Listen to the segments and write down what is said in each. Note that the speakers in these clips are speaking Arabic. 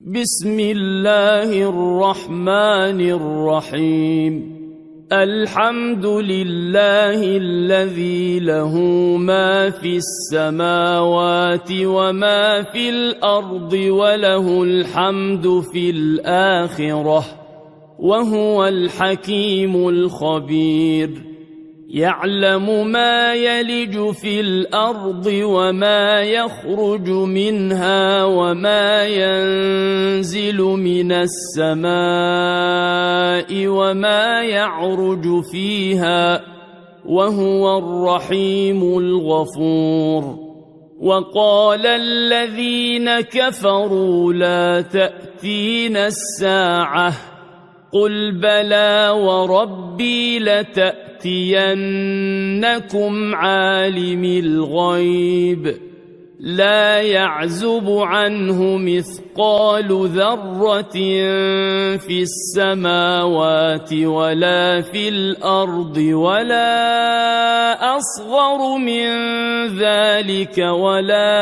بسم الله الرحمن الرحيم. الحمد لله الذي له ما في السماوات وما في الأرض وله الحمد في الآخرة وهو الحكيم الخبير. يعلم ما يلج في الأرض وما يخرج منها وما ينزل من السماء وما يعرج فيها وهو الرحيم الغفور. وقال الذين كفروا لا تأتينا الساعة قل بلى وربي لتأتينكم عالم الغيب لا يعزب عنه مثقال ذرة في السماوات ولا في الأرض ولا أصغر من ذلك ولا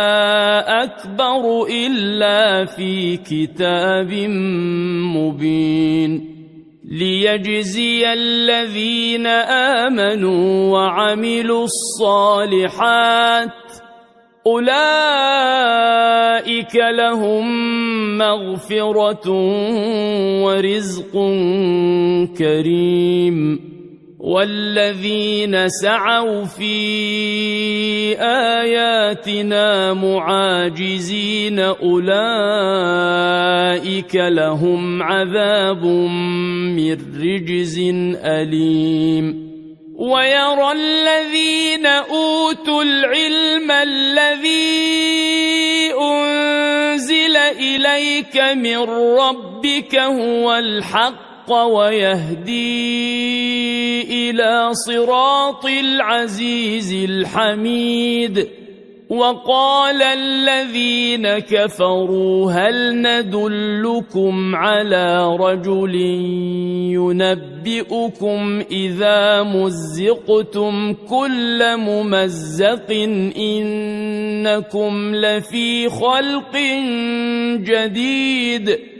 أكبر إلا في كتاب مبين. ليجزي الذين آمنوا وعملوا الصالحات أولئك لهم مغفرة ورزق كريم. والذين سعوا في آياتنا معاجزين أولئك لهم عذاب من رجز أليم. ويرى الذين أوتوا العلم الذي أنزل إليك من ربك هو الحق ويهدي إلى صراط العزيز الحميد. وقال الذين كفروا هل ندلكم على رجل ينبئكم إذا مزقتم كل ممزق إنكم لفي خلق جديد